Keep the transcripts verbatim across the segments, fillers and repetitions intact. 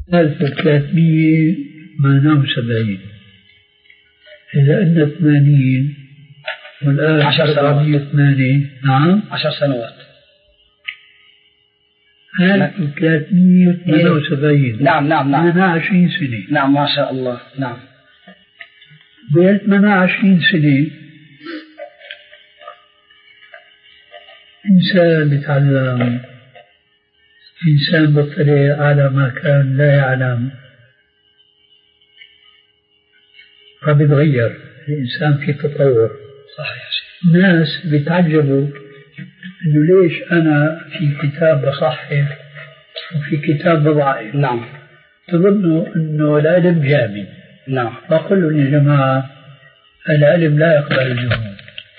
ألف وثلاثمئة وثمانية وسبعين. إذا أن ثمانين والآن عشر سنوات. ثمانية. نعم عشر سنوات. ألف وثلاثمئة وثمانية وسبعين. نعم نعم نعم. ثمانية وعشرين سنة. نعم ما شاء الله. نعم. بين ثمانية وعشرين سنة إنسان يتعلم، إنسان مطلع على ما كان لا يعلم، فبيتغير الإنسان في تطور. صحيح. الناس بيتعجبوا إنه ليش أنا في كتاب بصحح وفي كتاب بضعف. نعم. تظنوا إنه العلم جامد. نعم. بقول لهم يا جماعة العلم لا يقبل الجمود،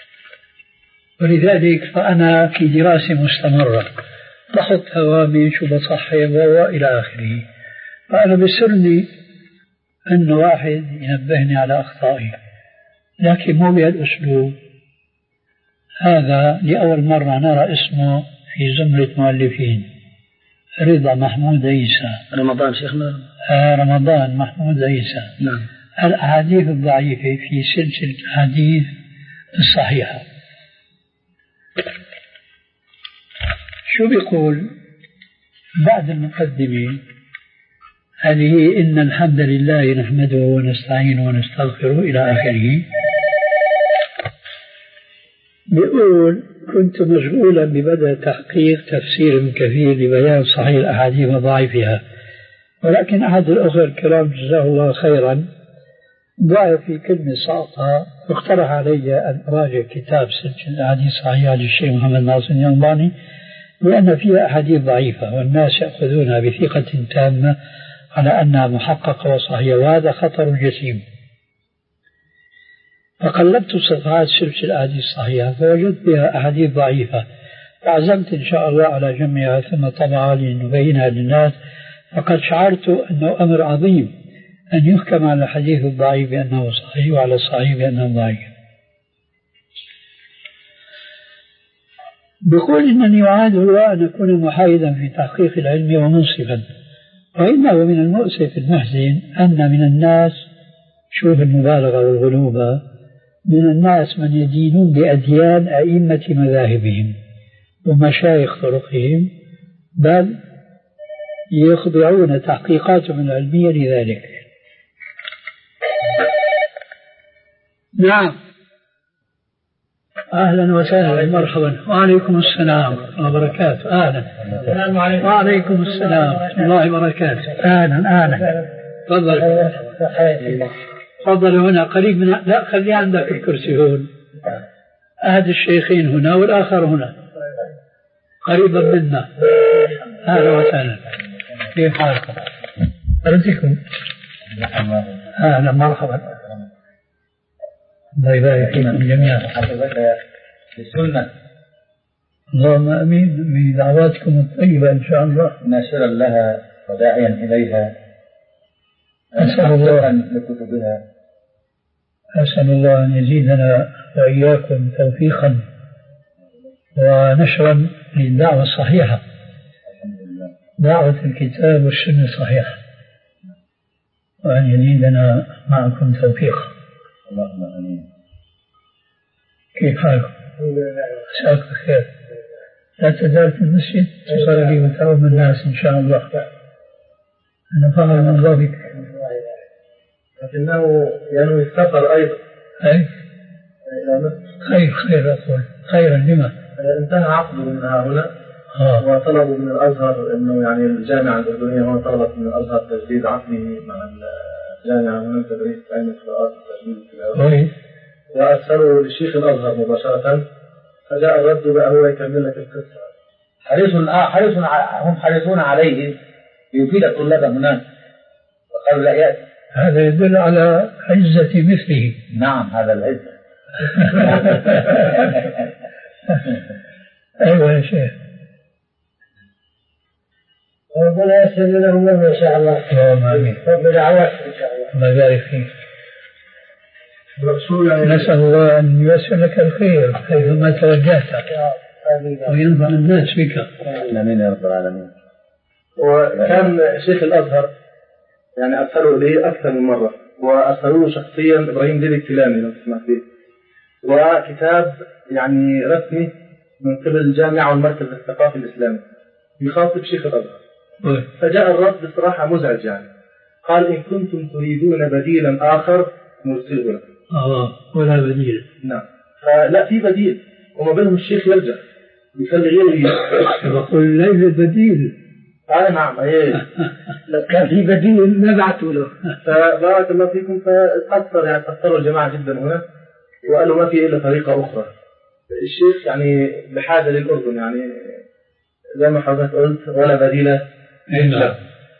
ولذلك فأنا في دراسة مستمرة بحط هوامش وبصحح وإلى آخره. فأنا بسرني أن واحد ينبهني على أخطائي، لكن مو بهالأسلوب. هذا لأول مرة نرى اسمه في زمرة مؤلفين، رضا محمود عيسى. رمضان شيخنا. آه رمضان محمود عيسى. نعم. الأحاديث الضعيفة في سلسلة الأحاديث الصحيحة. شو بيقول بعد المقدمة هذه؟ إن الحمد لله نحمده ونستعينه ونستغفره إلى آخره. بيقول كنت مشغولا ببدء تحقيق تفسير ابن كثير لبيان صحيح الأحاديث وضعيفها، ولكن أحد الأخوة الكرام جزاه الله خيرا ضاع في كلمة ساقطها، واقترح علي أن أراجع كتاب سلسلة الأحاديث الصحيحة للشيخ محمد ناصر الألباني، لأن فيها أحاديث ضعيفة والناس يأخذونها بثقة تامة على أنها محققة وصحيحة، وهذا خطر جسيم. فقلبت صفحات سلسلة الأحاديث الصحيحة فوجدت بها أحاديث ضعيفة، فعزمت إن شاء الله على جمعها ثم طبعها لنبينها للناس. فقد شعرت أنه أمر عظيم أن يحكم على الحديث الضعيف بأنه صحيح وعلى الصحيح بأنه ضعيف. بقول إنني أعاد الله أن أكون محايدا في تحقيق العلم ومنصفا، وإنه من المؤسف المحزن أن من الناس، شوف المبالغة والغلوبة، من الناس من يدينون بأديان أئمة مذاهبهم ومشايخ طرقهم، بل يخضعون تحقيقاتهم العلمية لذلك. نعم. أهلا وسهلا مرحبا. وعليكم السلام ورحمة الله وبركاته. أهلا. وعليكم السلام ورحمة الله وبركاته. أهلا أهلا. تفضل. تفضل هنا قريب من، لا خلي عندك الكرسي هون. أحد الشيخين هنا والآخر هنا قريبا منا. أهلا وسهلا. كيف حالكم؟ أرزقكم. أهلا مرحبا. الله يبارك فيكم جميعا. حفظك للسنة. اللهم امين بدعواتكم الطيبة ان شاء الله. ناشرا لها وداعيا اليها. اسال الله لكتبها. اسال الله ان يزيدنا واياكم توفيقا ونشرا للدعوة الصحيحة، دعوة الكتاب والسنة الصحيحة، وان يزيدنا معكم توفيقا. اللهم امين. كيف حالكم؟ مساك بخير. لا تزال في المسجد تصلي لي وتعوم الناس ان شاء الله. انا فاهم من ذلك، لكنه ينوي السفر ايضا. اي خير خير اقول خيرا. لما؟ انتهى عقده من هنا آه. وطلبوا من الازهر انه يعني الجامعه الاردنيه هون طلبت من الازهر تجديد عقده مع الجامعه هنا تدريس علم القراءات وتجديد التلاوه، وارسلوا لشيخ الازهر مباشره، فجاء الرد بقى هو يكمل لك القصه. حريص حريص هم حريصون عليه ليفيد الطلاب هناك، وقالوا لا ياتي. هذا يدل على عزة مثله. نعم هذا العزة. أيوة يا شيخ. ربنا يسر لهم إن شاء الله. اللهم آمين. بدعوات إن شاء الله. الله يبارك فيك. نسأل الله أن ييسر لك الخير حيثما توجهت وينفع الناس بك. آمين يا رب العالمين. وكان شيخ الأزهر يعني أرسلوا إليه أكثر من مرة، وأرسلوا له شخصيا إبراهيم ديب الكيلاني لو تسمع فيه، وكتاب يعني رسمي من قبل الجامعة والمركز الثقافي الإسلامي يخاطب شيخ الأزهر. فجاء الرد بصراحة مزعج، يعني قال إن كنتم تريدون بديلا آخر نرسله لكم. آه ولا بديل. نعم، فلا في بديل، وما بينهم الشيخ يرجع يخلي غيره يجي. بقول ليس بديل. آه نعم إيه. لو كان في بديل نبعته له. فبارك الله فيكم. فتأثر يعني تأثروا الجماعة جدا هنا، وقالوا ما في إلا طريقة أخرى. الشيخ يعني بحاجة للأردن، يعني زي ما حضرتك قلت ولا بديل له.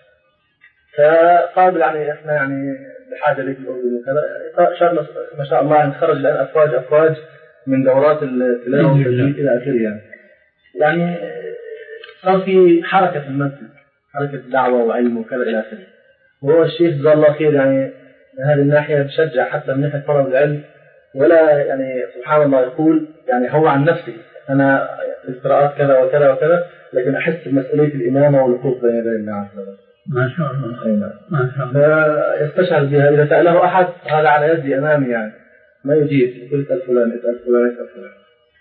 فقال يعني إحنا يعني بحاجة لك الأردن وكذا. ما شاء الله يعني خرج الآن أفواج أفواج من دورات التلاوة والتجويد إلى آخره. يعني يعني صار في حركة في المسجد، حركة دعوة وعلم وكذا إلى آخره. وهو الشيخ جزاه الله خير يعني من هذه الناحية بشجع حتى من ناحية طلب العلم، ولا يعني سبحان الله يقول يعني هو عن نفسه أنا في القراءات كذا وكذا وكذا، لكن أحس بمسؤولية الإمامة والوقوف بين يدي الله عز وجل. ما شاء الله. ما شاء الله. يستشعر بها إذا سأله أحد هذا على يدي أمامي، يعني ما يجيب يقول اسأل فلان اسأل فلان اسأل فلان.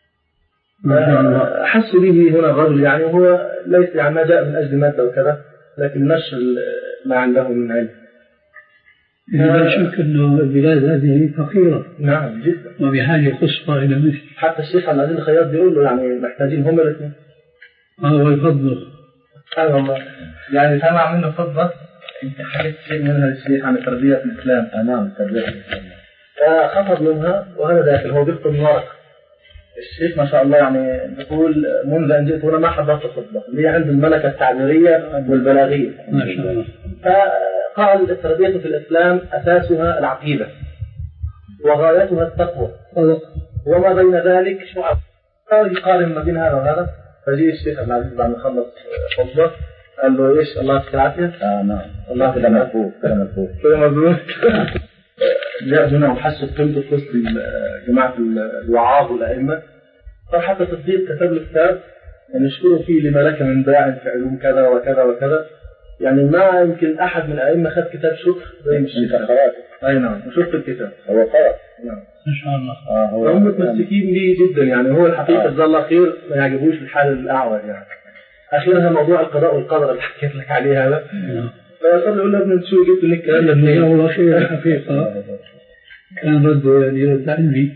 أحس به هنا الرجل يعني هو ليس يعني ما جاء من أجل مادة وكذا، لكن نشر ما عنده من علم. لا شك أنه البلاد هذه فقيرة. نعم جدا، وبحاجة قصوى إلى مثل. حتى الشيخ عبد العزيز الخياط بيقول له يعني محتاجين هم الاثنين. ما هو يفضل. سبحان الله، يعني سمع منه فضة انت حكيت شيء منها للشيخ عن تربية الإسلام. أمام تربية الإسلام فخفض منها، وهذا داخل هو بيكتب ورق. الشيخ ما شاء الله يعني بيقول منذ أن جئت هنا ما حضرت خطبة، اللي عنده الملكة التعبيرية والبلاغية ما شاء الله. فقال التربية في الإسلام أساسها العقيدة وغايتها التقوى، وما بين ذلك شعب. يقارن ما بين هذا وهذا. فجي الشيخ عبد العزيز بعد ما خلص خطبة قال له إيش الله يسعدك؟ آه نعم الله كده مفهوم كده مفهوم كده مظبوط. جاء هنا وحسوا قيمته في وسط جماعة الوعاظ والأئمة. فحتى تصديق كتب له كتاب يعني يشكروا فيه لما لك من باع في علوم كذا وكذا وكذا. يعني ما يمكن أحد من الأئمة خد كتاب شكر زي الشيخ. أي نعم وشفت الكتاب هو قرأ. نعم ما شاء الله. آه هم متمسكين به جدا. يعني هو الحقيقة جزاه الله خير ما يعجبوش الحال الأعور. يعني أخيرا موضوع القضاء والقدر اللي حكيت لك عليه هذا. فصار يقول له ابن شو جبت لك الكلام ده منين؟ والله خير الحقيقة كان رده يعني رد علمي.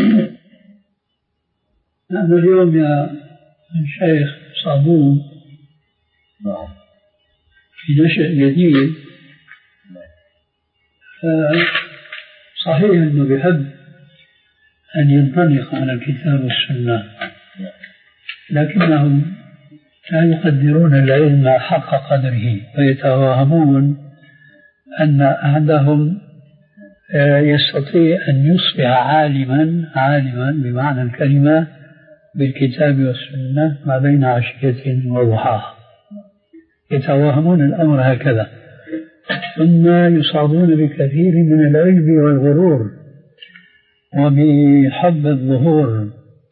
نحن اليوم يا الشيخ صابون في نشأ جديد. صحيح أنه بيحب أن ينطلق على الكتاب والسنة، لكنهم لا يقدرون العلم حق قدره، ويتوهمون أن أحدهم يستطيع أن يصبح عالما عالما بمعنى الكلمة بالكتاب والسنة ما بين عشية وضحاها. يتوهمون الأمر هكذا، ثم يصابون بكثير من العجب والغرور وبحب الظهور.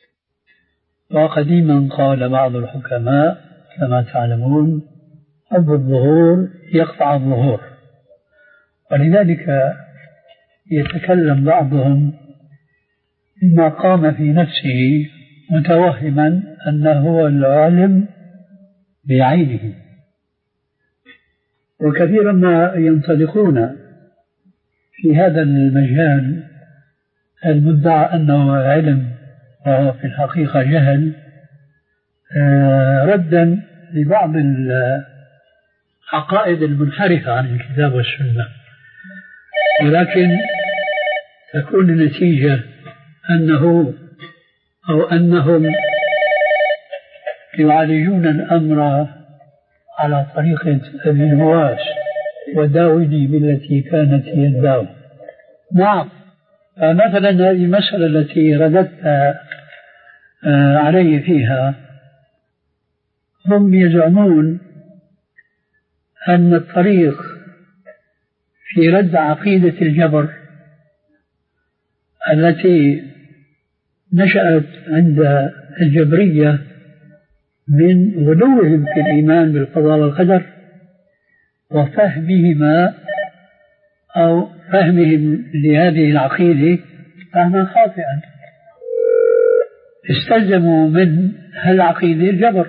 وقديما قال بعض الحكماء كما تعلمون حب الظهور يقطع الظهور، ولذلك يتكلم بعضهم بما قام في نفسه متوهما أنه هو العالم بعينه. وكثيرا ما ينطلقون في هذا المجال المدعى أنه علم وهو في الحقيقة جهل، ردا لبعض العقائد المنحرفة عن الكتاب والسنة، ولكن تكون النتيجة أنه أو أنهم يعالجون الأمر على طريقة أبي الهواس وداودي بالتي كانت هي الداو. نعم، مثلا هذه المسألة التي رددت علي فيها، هم يزعمون أن الطريق في رد عقيدة الجبر التي نشأت عند الجبرية من غلوهم في الإيمان بالقضاء والقدر وفهمهما أو فهمهم لهذه العقيدة فهما خاطئا، استلزموا من هالعقيدة الجبر،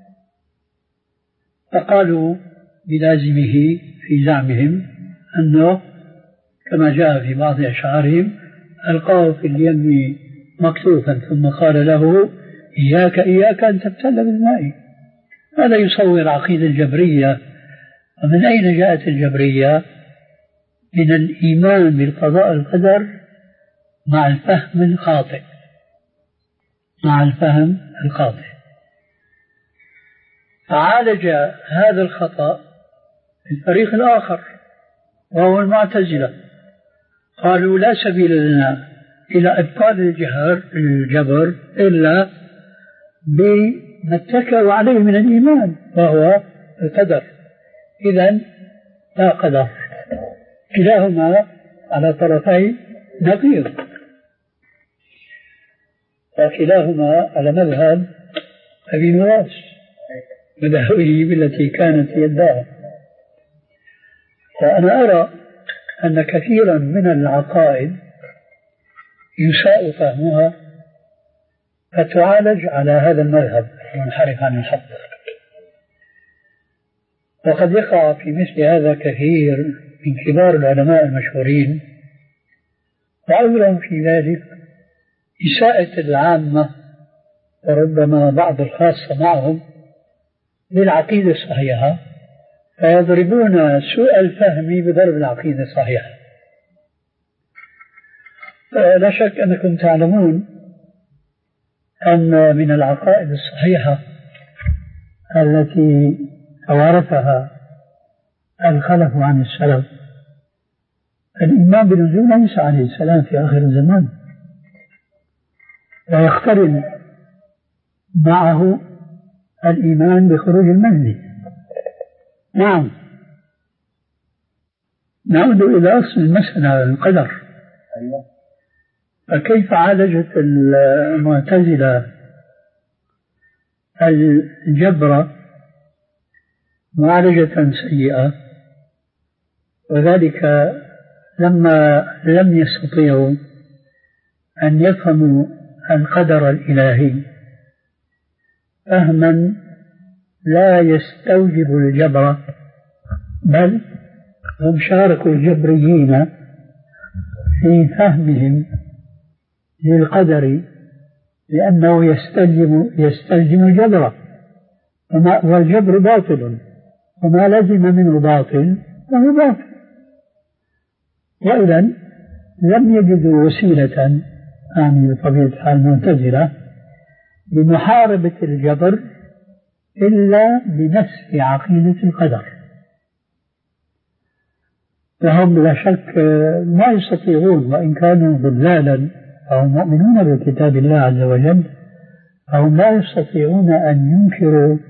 فقالوا بلازمه في زعمهم أنه كما جاء في بعض أشعارهم: ألقاه في اليم مكتوفا ثم قال له: إياك إياك أن تبتل بالماء. هذا يصور العقيدة الجبرية. ومن أين جاءت الجبرية؟ من الإيمان بالقضاء والقدر مع الفهم الخاطئ مع الفهم الخاطئ فعالج هذا الخطأ الفريق الآخر وهو المعتزلة. قالوا: لا سبيل لنا إلى إبطال الجهر الجبر إلا بما اتكأوا عليه من الإيمان وهو القدر. إذن لا قدر، كلاهما على طرفي نقيض، وكلاهما على مذهب أبي نواس مذهبه بالتي كانت يدعى. وأنا أرى أن كثيرا من العقائد يساء فهمها فتعالج على هذا المذهب المنحرف عن الحق. وقد يقع في مثل هذا كثير من كبار العلماء المشهورين، وعذرهم في ذلك إساءة العامة وربما بعض الخاصة معهم للعقيدة الصحيحة، فيضربون سوء الفهم بضرب العقيدة الصحيحة. لا شك أنكم تعلمون أن من العقائد الصحيحة التي توارثها الخلف عن السلف الإيمان بنزول عيسى عليه السلام في آخر الزمان، ويقترن معه الإيمان بخروج المهدي. نعم، نعود إلى أصل المسألة القدر. فكيف عالجت المعتزلة الجبر معالجة سيئة؟ وذلك لما لم يستطيعوا أن يفهموا القدر الإلهي فهما لا يستوجب الجبر، بل هم شاركوا الجبريين في فهمهم للقدر لأنه يستلزم يستلزم الجبر، والجبر باطل، وما لزم منه باطل فهو باطل. وإذا لم يجدوا وسيلة آمن بطبيعة حال المعتزلة لمحاربة الجبر إلا بنسف عقيدة القدر. فهم لا شك ما يستطيعون، وإن كانوا ضلالا فهم مؤمنون بكتاب الله عز وجل، فهم لا يستطيعون أن ينكروا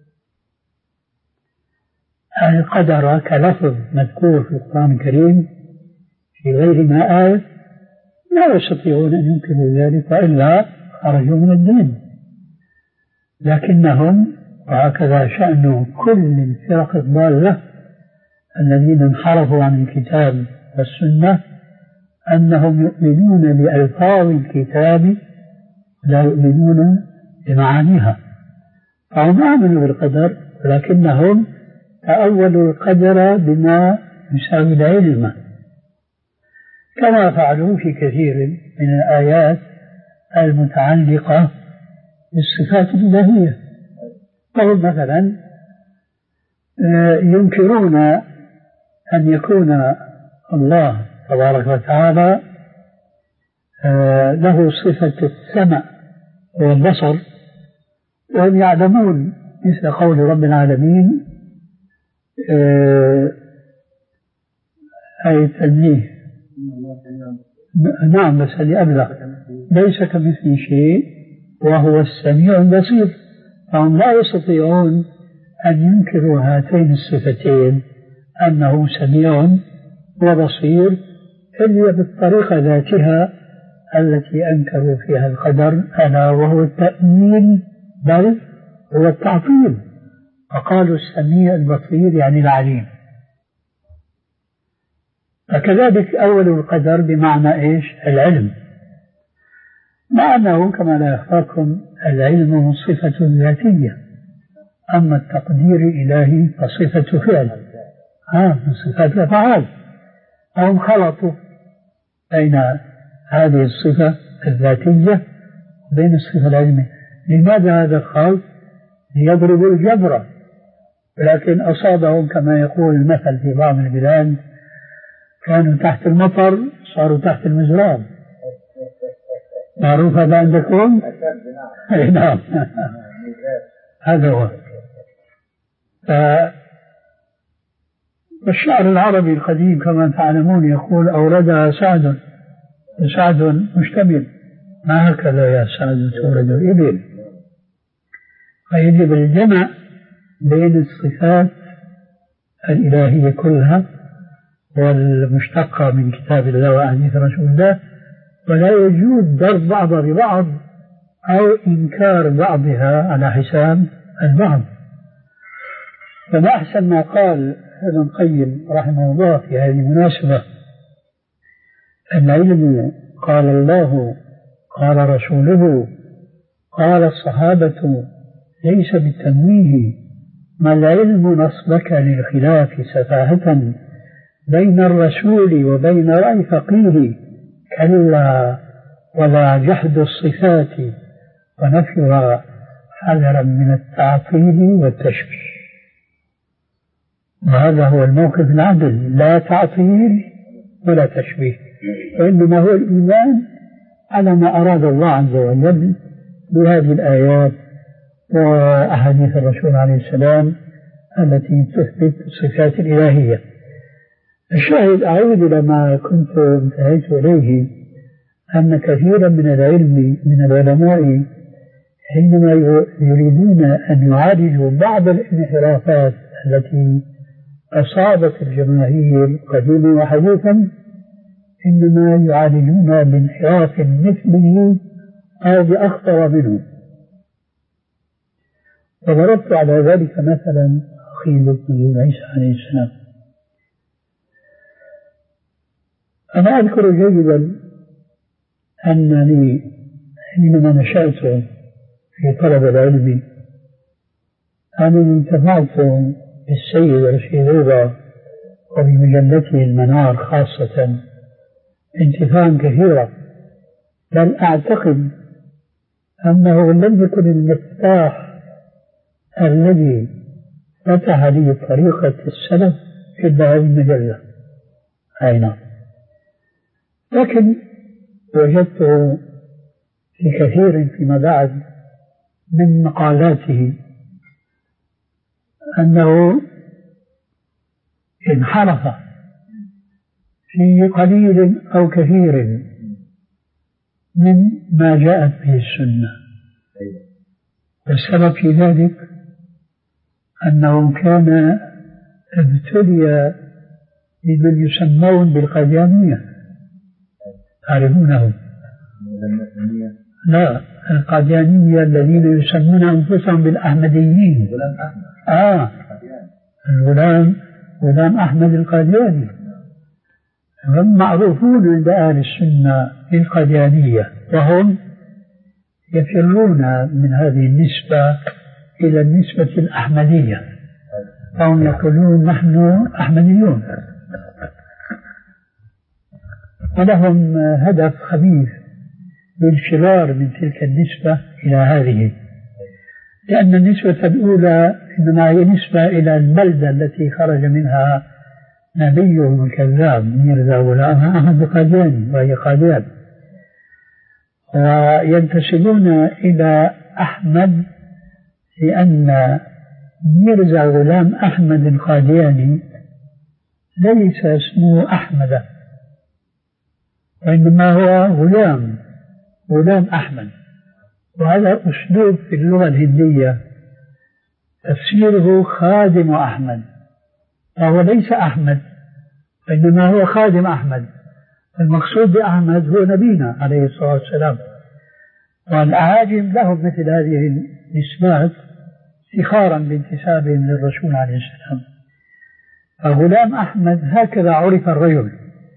القدر كلفظ مذكور في القرآن الكريم في غير ما آية، لا يستطيعون أن ينكروا ذلك وإلا خرجوا من الدين. لكنهم، وهكذا شأن كل الفرق الضالة الذين انحرفوا عن الكتاب والسنة، أنهم يؤمنون بألفاظ الكتاب لا يؤمنون بمعانيها. فهم آمنوا بالقدر ولكنهم تأولوا القدر بما يساوي العلم، كما فعلوا في كثير من الآيات المتعلقة بالصفات الإلهية. فهم مثلا ينكرون أن يكون الله تبارك وتعالى له صفة السمع والبصر، وهم يعلمون مثل قول رب العالمين أي تنزيه، نعم بس اللي أبلغ، ليس كمثله شيء وهو السميع البصير. فهم لا يستطيعون أن ينكروا هاتين الصفتين أنه سميع وبصير إلا بالطريقة ذاتها التي أنكروا فيها القدر، ألا وهو التأمين بل هو التعطيل. فقالوا السميع البصير يعني العليم. فكذلك أول القدر بمعنى إيش؟ العلم، مع أنه كما لا يخفاكم العلم صفة ذاتية، أما التقدير الإلهي فصفة فعل، ها من صفات الأفعال. هم خلطوا بين هذه الصفة الذاتية وبين الصفة العلمية. لماذا هذا الخلط؟ ليضربوا الجبر، ولكن أصابهم كما يقول المثل في بعض البلاد، كانوا تحت المطر صاروا تحت المزراب. معروف هذا عندكم؟ نعم. هذا هو. والشعر العربي القديم كما تعلمون يقول أوردها سعد، سعد مشتمل، ما هكذا يا سعد تورد الإبل. فيجب الجمع بين الصفات الإلهية كلها والمشتقة من كتاب الله وأحاديث رسول الله، ولا يجوز ضرب بعضها ببعض أو إنكار بعضها على حساب البعض. فما أحسن ما قال ابن القيم رحمه الله في هذه المناسبة: العلم قال الله قال رسوله قال الصحابة ليس بالتمويه، ما العلم نصبك للخلاف سفاهة بين الرسول وبين رأي فقيه، كلا ولا جحد الصفات ونفيها حذرا من التعطيل والتشبيه. وهذا هو الموقف العدل، لا تعطيل ولا تشبيه، وإنما هو الإيمان على ما أراد الله عز وجل بهذه الآيات وأحاديث الرسول عليه السلام التي تثبت الصفات الإلهية. الشاهد أعود إلى ما كنت انتهيت إليه، أن كثيرا من العلم من العلماء حينما يريدون أن يعالجوا بعض الانحرافات التي أصابت الجماهير قديما وحديثا، إنما يعالجون بانحراف مثله أو بأخطر منه. وضربت على ذلك مثلا أخي ابن عيسى عليه السلام. أنا أذكر جيدا أنني حينما نشأت في طلب العلم أنا انتفعت بالسيد رشيد رضا وبمجلته المنار خاصة انتفاعا كثيرا، بل أعتقد أنه لم يكن المفتاح الذي فتح لي طريقة السلف إلا هذه المجلة. أي نعم. لكن وجدته في كثير فيما بعد من مقالاته أنه انحرف في قليل أو كثير من ما جاءت به السنة. والسبب في ذلك أنه كان ابتلي بمن يسمون بالقاديانية، تعرفونهم؟ لا، القاديانية الذين يسمون أنفسهم بالأحمديين. آه الغلام غلام أحمد القادياني، هم معروفون عند أهل السنة بالقاديانية، وهم يفرون من هذه النسبة إلى النسبة الأحمدية، فهم يقولون نحن أحمديون، ولهم هدف خبيث بالفرار من تلك النسبة إلى هذه، لأن النسبة الأولى إنما هي نسبة إلى البلدة التي خرج منها نبيهم الكذاب ميرزا غلام أحمد القادياني وهي قاديان، وينتسبون إلى أحمد لأن ميرزا غلام أحمد القادياني ليس اسمه أحمد، وإنما هو غلام غلام أحمد. وهذا أسلوب في اللغة الهندية تفسيره خادم أحمد، فهو ليس أحمد وإنما هو خادم أحمد. المقصود بأحمد هو نبينا عليه الصلاة والسلام، والأعاجم لهم مثل هذه النسبات افتخارا بانتسابهم للرسول عليه السلام. فغلام أحمد هكذا عرف الرجل،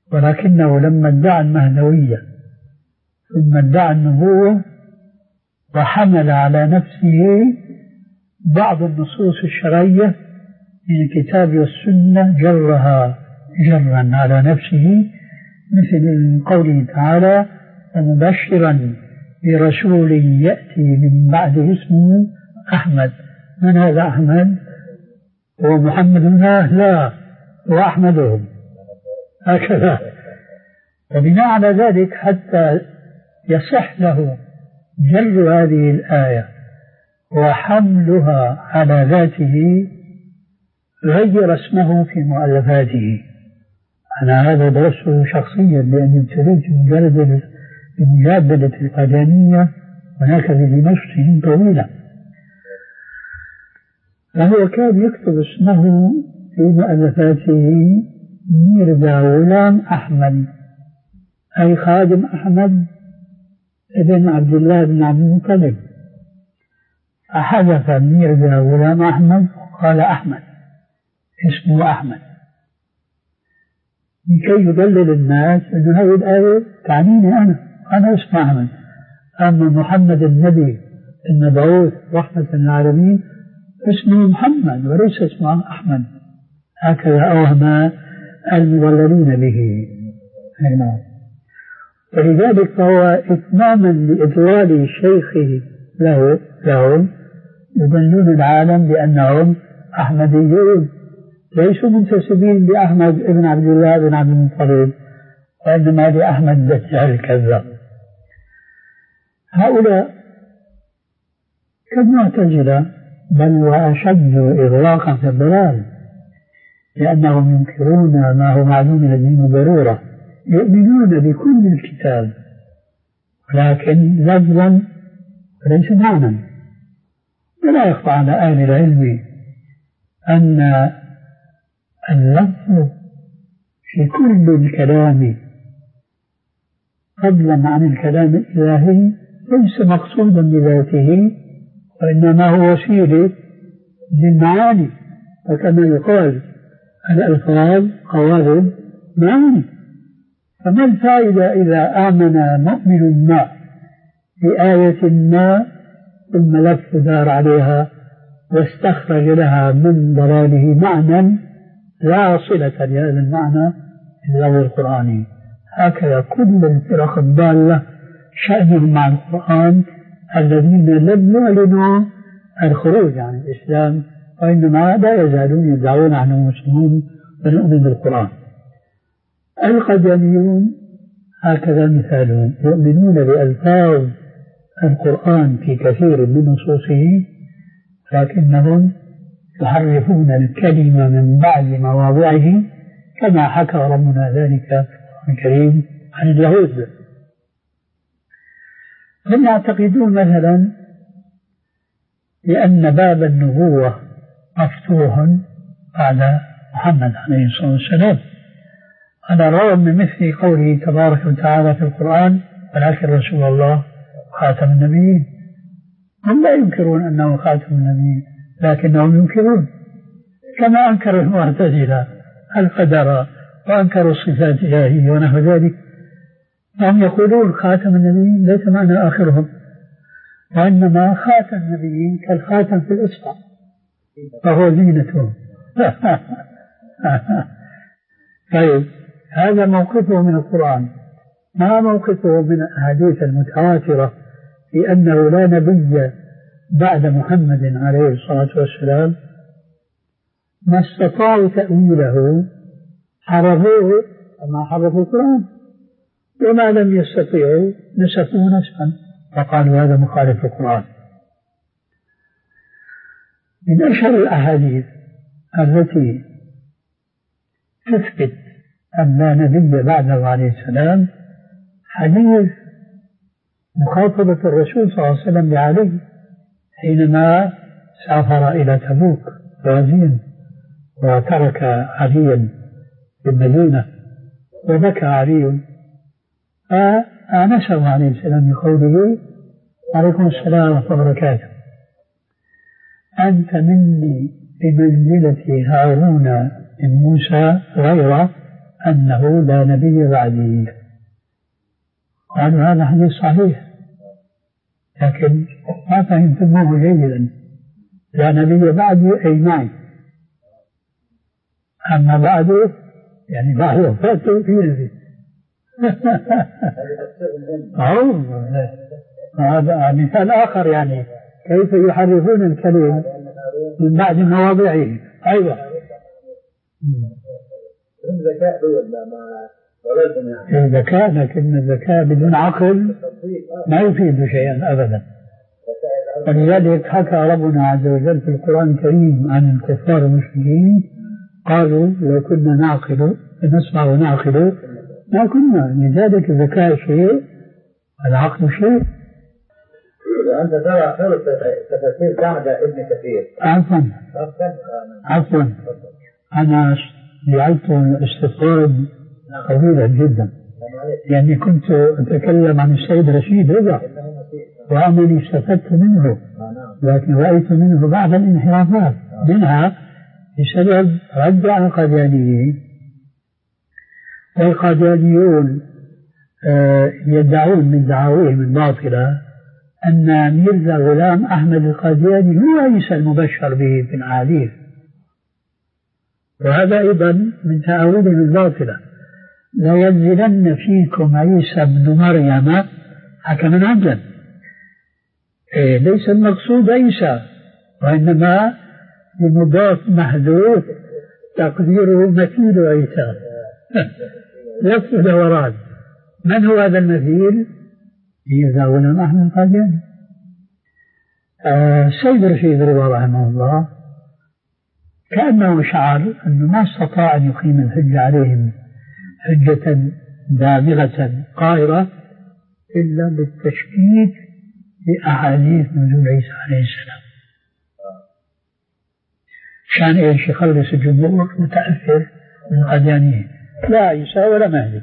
ولكنه لما ادعى المهدوية ثم ادعى النبوة وحمل على نفسه بعض النصوص الشرعية من الكتاب والسنة جرها جرا على نفسه، مثل قوله تعالى: ومبشرا برسول يأتي من بعد اسمه أحمد. من هذا أحمد؟ هو محمد الله؟ لا، هو أحمدهم، هكذا. وبناء على ذلك حتى يصح له جر هذه الآية وحملها على ذاته غير اسمه في مؤلفاته. أنا هذا درسته شخصيا لأني ابتليت بمجادلة القادانية هناك في دمشق سنين طويلة، فهو كان يكتب اسمه في مؤلفاته ميرزا غلام أحمد، أي خادم أحمد ابن عبد الله بن عبد المطلب، فحذف ميرزا غلام أحمد وقال أحمد، اسمه أحمد، لكي يدلل الناس أن هذه الآية تعنيني أنا أنا اسمي أحمد، أما محمد النبي المبعوث رحمة للعالمين اسمه محمد وليس اسمه أحمد. هكذا أوهم المضللين به. هنا ولذلك فهو إتماما لإضلال شيخه له لهم يدلون العالم بأنهم أحمديون ليسوا منتسبين لأحمد بن عبد الله بن عبد المطلب، وإنما لأحمد الدجال الكذاب. هؤلاء كالمعتزلة بل وأشد إغراقا في الضلال، لأنهم ينكرون ما هو معلوم من الدين ضرورة، يؤمنون بكل الكتاب ولكن لفظا وليس معنى. ولا يخفى على أهل العلم أن اللفظ في كل الكلام فضلا عن الكلام الإلهي ليس مقصودا بذاته، وإنما هو وسيلة للمعاني، وكما يقال الألفاظ قوالب معاني. فما الفائدة إذا آمن مؤمن ما بآية ما ثم لف دار عليها واستخرج لها من ضلاله معنى لا صلة لهذا المعنى إلا بالقرآن؟ هكذا كل الفرق الضالة شأنهم مع القرآن الذين لم يعلنوا الخروج عن الإسلام، وإنما لا يزالون يدعون عنهم مسلمون ونؤمن بالقرآن. القدميون هكذا مثالهم، يؤمنون بألفاظ القرآن في كثير من نصوصه، لكنهم يحرفون الكلمة من بعض مواضعه كما حكى ربنا ذلك في القرآن الكريم عن اليهود. هم يعتقدون مثلا بأن باب النبوة مفتوح بعد محمد عليه الصلاة والسلام، على الرغم من مثل قوله تبارك وتعالى في القرآن: ولكن رسول الله خاتم النبيين. هم لا ينكرون أنه خاتم النبيين، لكنهم ينكرون كما أنكر المعتزلة القدر وأنكروا الصفات الإلهية ونحو ذلك. هم يقولون خاتم النبيين ليس معنى آخرهم، وإنما خاتم النبيين كالخاتم في الإصبع فهو زينتهم. طيب، هذا موقفه من القرآن. ما موقفه من الأحاديث المتواترة في أنه لا نبي بعد محمد عليه الصلاة والسلام؟ ما استطاعوا تأويله حرفوه كما حرفوا القرآن، وما لم يستطيعوا نسفوه نسفا وقالوا هذا مخالف القرآن. من أشهر الأحاديث التي تثبت أن لا نبي بعده عليه السلام حديث مخاطبة الرسول صلى الله عليه وسلم لعلي حينما سافر إلى تبوك غازيا وترك عليا في المدينة، وبكى علي فآنسه عليه السلام بقوله: عليكم السلام ورحمة الله وبركاته، أنت مني بمنزلة هارون من موسى غير أنه لا نبي بعدي. قالوا هذا حديث صحيح، لكن ما فهمتموه جيدا. لا نبي بعدي أي معي، أما بعده يعني بعد وفاته في نبي. هذا مثال آخر، يعني كيف يحرفون الكلم من بعد مواضعه. أيوة الذكاء، لكن الذكاء بدون عقل ما يفيد شيئا أبدا. ولذلك حكى ربنا عز وجل في القرآن الكريم عن الكفار المشركين، قالوا لو كنا نعقل نسمع ونعقل ما كنا. لذلك الذكاء شيء، العقل شيء. أنت ترى خلط تفسير بعد ابن كثير. عفوا عفوا أنا جعلت الاستفاد طويلا جدا، لأني كنت أتكلم عن السيد رشيد رضا وأنني استفدت منه، لكن رأيت منه بعض الانحرافات، منها بسبب رد على القاديانيين. والقاديانيون يدعون من دعاويهم الباطلة أن ميرزا غلام أحمد القادياني هو عيسى المبشر به في الأحاديث، وهذا أيضا من تأويلهم الباطلة. لا ينزلن فيكم عيسى بن مريم حكما عدلا. إيه ليس المقصود عيسى، وإنما المضاف محذوف تقديره مثيل عيسى. لف دوران. من هو هذا المثيل؟ ميرزا غلام أحمد القادياني. السيد آه رشيد رضا رحمه الله كأنه شعر أنه ما استطاع أن يقيم الحجة عليهم حجة دامغة قاهرة إلا بالتشكيك بأحاديث نزول عيسى عليه السلام، شان إيش يخلص الجمهور متأثر من القاديانيين، لا عيسى ولا مهدي.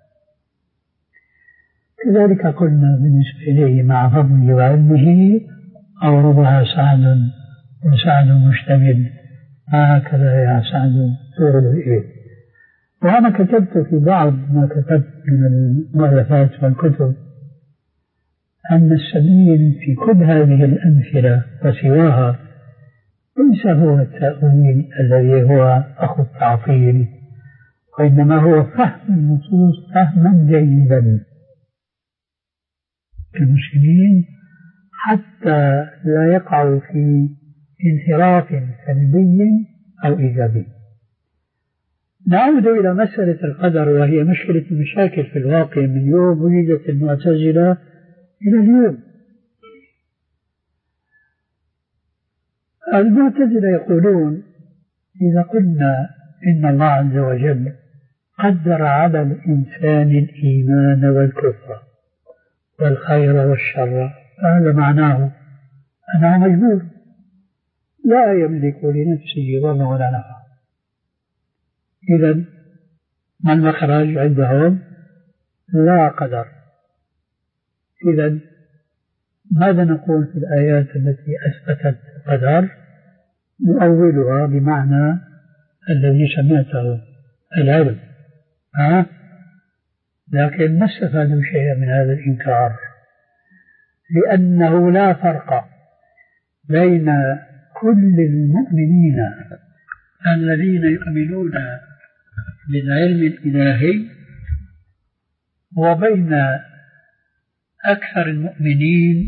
كذلك قلنا بالنسبة إليه مع فضله وعلمه أوردها سعد وسعد مشتمل، هكذا يا سعد تورد إليه. وأنا كتبت في بعض ما كتبت من المؤلفات والكتب أن السبيل في كل هذه الأمثلة وسواها ليس هو التأويل الذي هو أخو التعطيل، وإنما هو فهم النصوص فهما جيدا كالمسلمين حتى لا يقعوا في انحراف سلبي أو إيجابي. نعود إلى مسألة القدر، وهي مشكلة المشاكل في الواقع من يوم ولدت المعتزلة إلى اليوم. المعتزلة يقولون إذا قلنا إن الله عز وجل قدر على الإنسان الإيمان والكفر والخير والشر، هذا معناه أنه مجبور لا يملك لنفسه ضرا ولا نفعا. إذا ما المخرج عندهم؟ لا قدر. إذا ماذا نقول في الآيات التي أثبتت القدر؟ نؤولها بمعنى الذي سمعته العلم، ها؟ لكن ما استفادوا شيئا من هذا الإنكار، لأنه لا فرق بين كل المؤمنين الذين يؤمنون بالعلم الإلهي وبين أكثر المؤمنين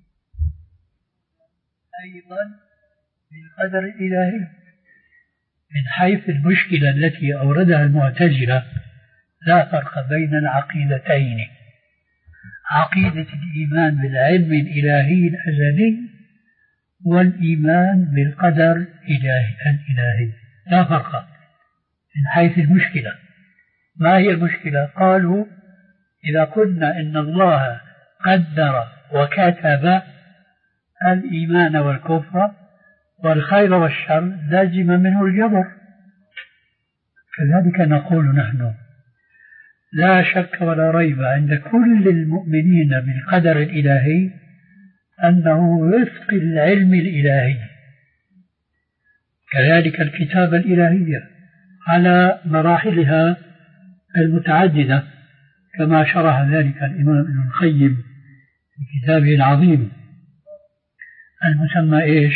أيضا بالقدر الإلهي. من حيث المشكلة التي أوردها المعتزلة لا فرق بين العقيدتين، عقيدة الإيمان بالعلم الإلهي الأزلي والإيمان بالقدر الإلهي، لا فرق من حيث المشكلة. ما هي المشكلة؟ قالوا إذا قلنا إن الله قدر وكتب الإيمان والكفر والخير والشر لازم منه الجبر. كذلك نقول نحن لا شك ولا ريب عند كل المؤمنين بالقدر الإلهي أنه وفق العلم الإلهي. كذلك الكتابة الإلهية على مراحلها المتعددة كما شرح ذلك الإمام ابن القيم في كتابه العظيم المسمى إيش؟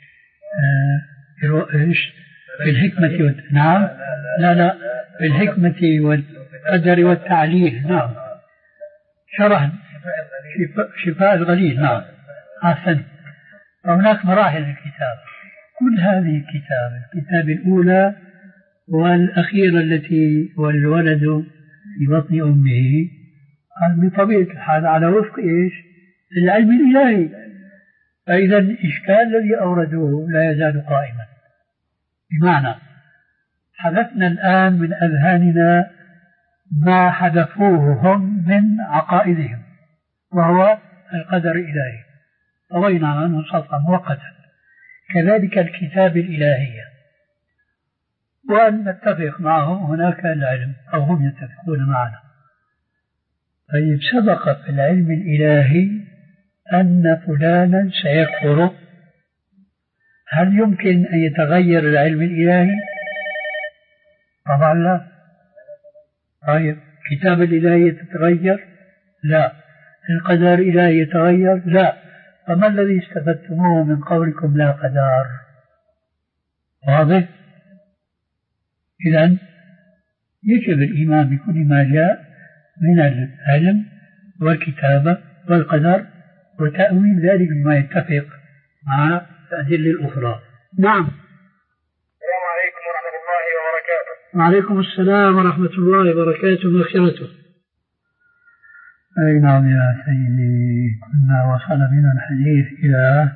آه إيش؟ في الحكمة والت... نعم لا لا في الحكمة والقدر والتعليل. نعم شرح شفاء, شفاء الغليل. نعم أحسن. وهناك مراحل الكتاب، كل هذه الكتاب الكتاب الأولى والأخيرة التي والولد في بطن أمه بطبيعة الحال على وفق إيش؟ العلم الإلهي. فإذا الإشكال الذي أوردوه لا يزال قائما، بمعنى حذفنا الآن من أذهاننا ما حذفوه هم من عقائدهم وهو القدر الإلهي، طوينا عنه سطرا مؤقتا. كذلك الكتاب الإلهية، وأن نتفق معهم هناك العلم أو هم يتفقون معنا. طيب سبق في العلم الإلهي أن فلانا سيكفر، هل يمكن أن يتغير العلم الإلهي؟ طبعا لا. طيب كتاب الإلهي يتغير؟ لا. القدر الإلهي يتغير؟ لا. فما الذي استفدتموه من قولكم لا قدر؟ واضح؟ إذن يجب الإيمان بكل ما جاء من العلم والكتابة والقدر وتأويل ذلك بما يتفق مع الأدلة الأخرى. نعم. السلام عليكم ورحمة الله وبركاته. وعليكم السلام ورحمة الله وبركاته ومغفرته. أي نعم يا سيدي، كنا وصل بنا الحديث إلى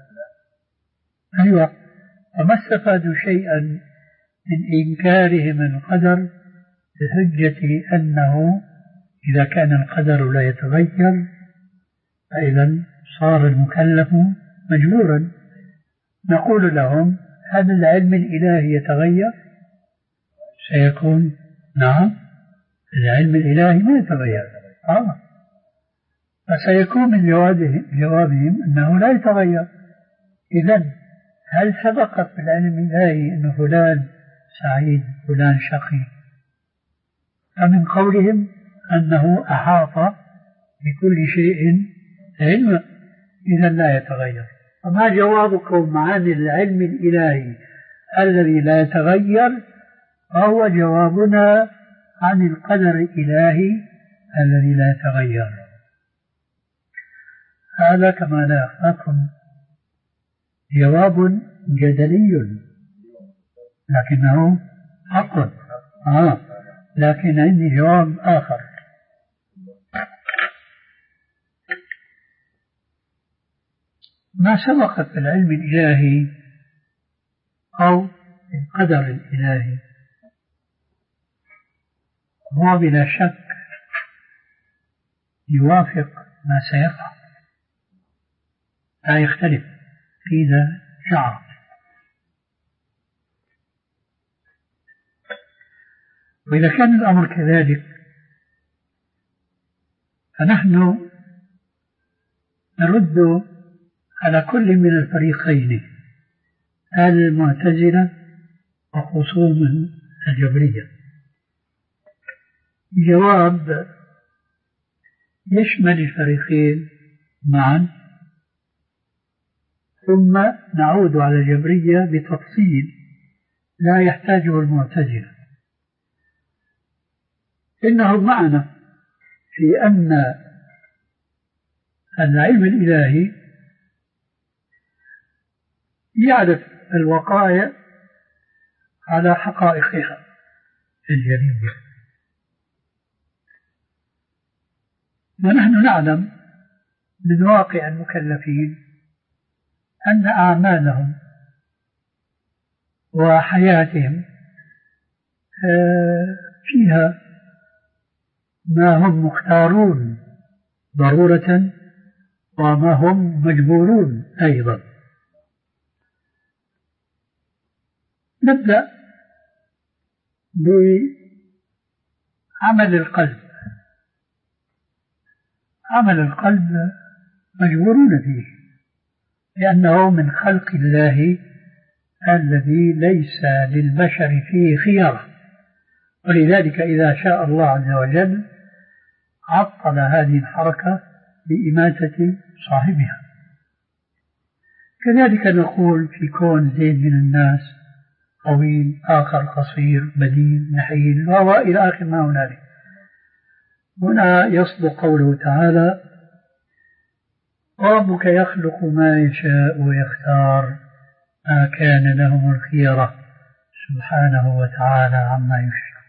أيوة. فما استفادوا شيئا من إنكارهم القدر بحجة أنه إذا كان القدر لا يتغير فإذا صار المكلف مجبورا. نقول لهم هل العلم الإلهي يتغير؟ سيكون نعم العلم الإلهي ما يتغير. آه. فسيكون من جوابهم, جوابهم أنه لا يتغير. إذن هل سبق في العلم الإلهي أن فلان سعيد فلان شقي؟ فمن قولهم أنه أحاط بكل شيء علما، إذن لا يتغير. فما جوابكم عن العلم الإلهي الذي لا يتغير؟ فهو جوابنا عن القدر الإلهي الذي لا يتغير. هذا كما لا أخفاكم جواب جدلي لكنه حق. آه. لكن عندي جواب آخر. ما سبق في العلم الإلهي أو القدر الإلهي هو بلا شك يوافق ما سيقع، لا يختلف إذا شعر. وإذا كان الأمر كذلك فنحن نرد على كل من الفريقين، المعتزلة وخصوم الجبرية، جواب يشمل الفريقين معا، ثم نعود على الجبرية بتفصيل لا يحتاجه المعتزلة. إنهم معنا في أن العلم الإلهي يعرف الوقائع على حقائقها الجلية، ونحن نعلم من واقع المكلفين أن أعمالهم وحياتهم فيها ما هم مختارون ضرورة وما هم مجبورون أيضا. نبدأ بعمل القلب. عمل القلب مجبورون فيه لأنه من خلق الله الذي ليس للبشر فيه خيار، ولذلك إذا شاء الله عز وجل عطل هذه الحركة بإماتة صاحبها. كذلك نقول في كون زيد من الناس طويل، آخر قصير، بديل، نحيل، وهو إلى آخر ما هنالك. هنا يصدق قوله تعالى: ربك يخلق ما يشاء ويختار ما كان لهم الخيرة سبحانه وتعالى عما يشركون.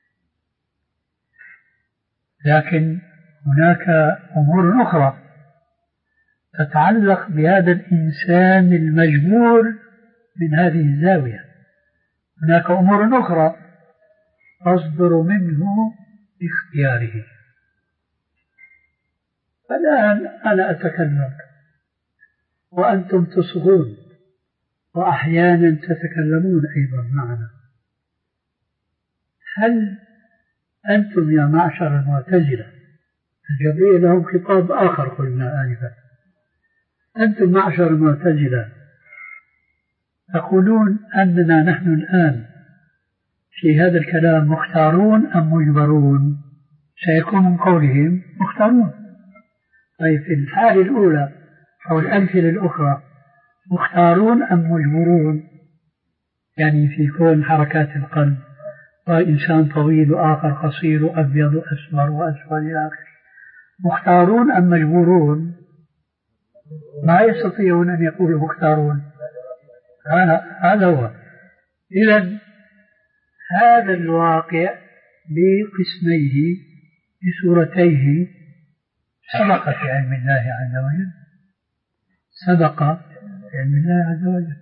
لكن هناك أمور أخرى تتعلق بهذا الإنسان المجبور من هذه الزاوية. هناك أمور أخرى تصدر منه باختياره. فالآن أنا أتكلم وأنتم تصغون، وأحيانا تتكلمون أيضا معنا. هل أنتم يا معشر المعتزلة، الجبرية لهم خطاب آخر قلنا آنفا، أنتم معشر المعتزلة تقولون أننا نحن الآن في هذا الكلام مختارون أم مجبرون؟ سيكون من قولهم مختارون. طيب في الحالة الأولى أو الأمثلة الأخرى مختارون أم مجبرون؟ يعني في كون حركات القلب، وإنسان طويل وآخر قصير وأبيض وأسمر وأسود إلى آخره، مختارون أم مجبورون؟ ما يستطيعون أن يقولوا مختارون. هذا هو. إذن هذا الواقع بقسميه بصورتيه سبق في علم الله عز وجل، سبق في علم الله عز وجل.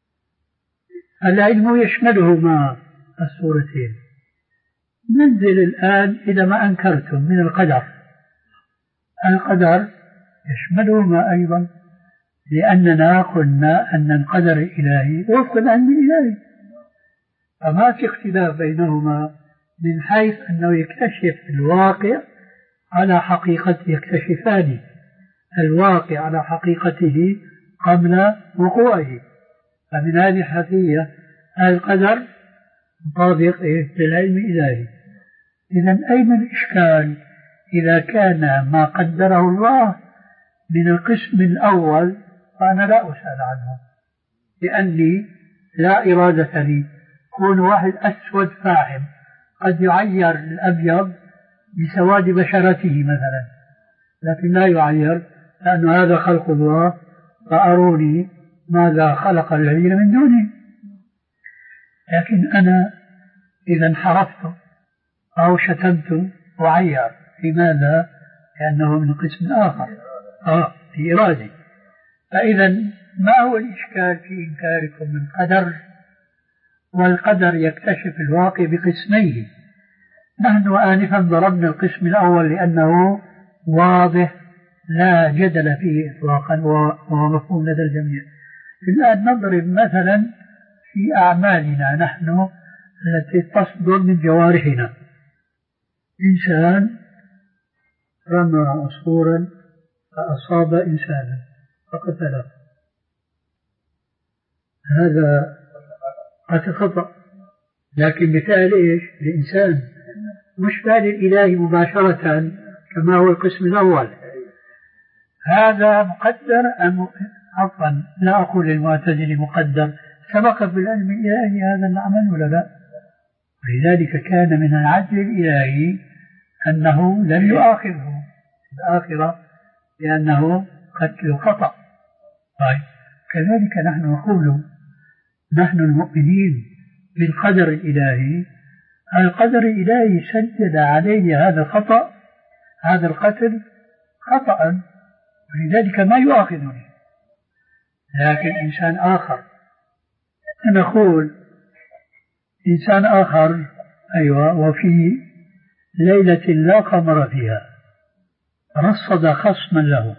العلم يشملهما الصورتين. ننزل الآن إلى ما أنكرتم من القدر. القدر يشملهما أيضا، لأننا قلنا أن القدر الإلهي وفق العلم الإلهي، فما في اختلاف بينهما من حيث أنه يكتشف الواقع على حقيقته، يكتشفان الواقع على حقيقته قبل وقوعه. فمن هذه الحقيقة القدر مطابق للعلم الإلهي. إذن أين الإشكال إذا كان ما قدره الله من القسم الأول؟ فأنا لا أسأل عنه، لأني لا إرادة لي. كون واحد أسود فاحم قد يعير الأبيض بسواد بشرته مثلا، لكن لا يعير، لأن هذا خلق الله، فأروني ماذا خلق الذين من دونه. لكن أنا إذا انحرفت أو شتمت وعير، لماذا؟ لأنه من قسم آخر، آه في إرادي. فإذا ما هو الإشكال في إنكاركم من قدر؟ والقدر يكتشف الواقع بقسميه. نحن آنفا ضربنا القسم الأول لأنه واضح لا جدل فيه إطلاقا وهو مفهوم لدى الجميع. الآن نضرب مثلا في أعمالنا نحن التي تصدر من جوارحنا. إنسان رمى عصفورا فأصاب إنسانا فقتله، هذا قتل خطأ، لكن بفعل إيش؟ الإنسان، مش فعل الإله مباشرة كما هو القسم الأول. هذا مقدر أم عفوا لا أقول للمعتزلة مقدر، سبق بالعلم الإلهي هذا العمل ولا لا؟ ولذلك كان من العدل الإلهي أنه لم يؤاخذه في الآخرة لأنه قتل خطأ. طيب كذلك نحن نقول نحن المؤمنين بالقدر الإلهي، القدر الإلهي سجل عليه هذا الخطأ، هذا القتل خطأ، ولذلك ما يؤاخذني. لكن إنسان آخر، نقول إنسان آخر أيوة وفي ليلة لا قمر فيها رصد خصما له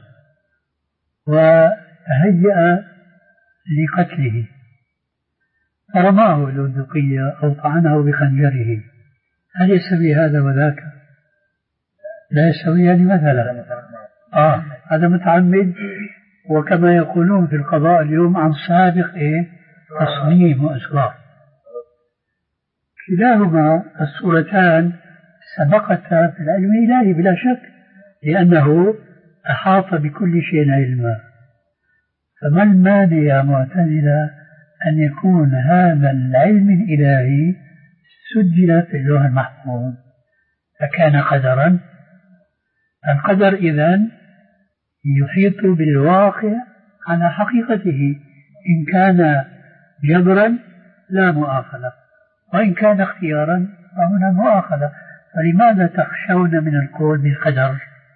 وهيأ لقتله، فرماه الأندقية أو طعنه بخنجره، هل يستوي هذا وذاك؟ لا يستويان مثلا. آه هذا متعمد، وكما يقولون في القضاء اليوم عن سابق إيه؟ تصميم وإصلاح. كلاهما الصورتان سبقتا في العلم الإلهي بلا شك، لأنه أحاط بكل شيء علما. فما المانع يا معتزلة أن يكون هذا العلم الإلهي سجل في اللوح المحفوظ فكان قدرا؟ القدر إذن يحيط بالواقع على حقيقته، إن كان جبرا لا مؤاخذة، وإن كان اختيارا فهنا مؤاخذة. فلماذا تخشون من القول بالقدر؟